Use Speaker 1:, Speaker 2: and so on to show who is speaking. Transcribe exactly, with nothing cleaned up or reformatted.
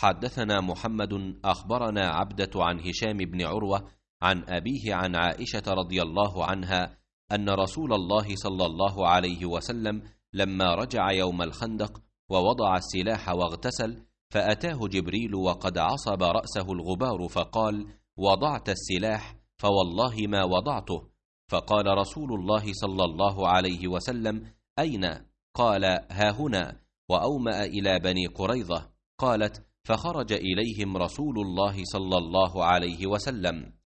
Speaker 1: حدثنا محمد أخبرنا عبدة عن هشام بن عروة عن أبيه عن عائشة رضي الله عنها أن رسول الله صلى الله عليه وسلم لما رجع يوم الخندق ووضع السلاح واغتسل، فأتاه جبريل وقد عصب رأسه الغبار فقال: وضعت السلاح؟ فوالله ما وضعته. فقال رسول الله صلى الله عليه وسلم: أين؟ قال: ها هنا. وأومأ إلى بني قريظة. قالت: فخرج إليهم رسول الله صلى الله عليه وسلم